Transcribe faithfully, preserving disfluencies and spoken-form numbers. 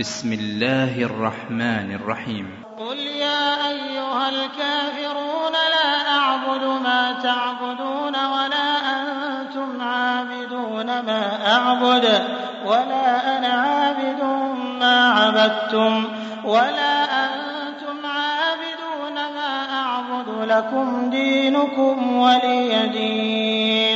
بسم الله الرحمن الرحيم قل يا أيها الكافرون لا أعبد ما تعبدون ولا أنتم عابدون ما أعبد ولا أنا عابد ما عبدتم ولا أنتم عابدون ما أعبد لكم دينكم ولي دين.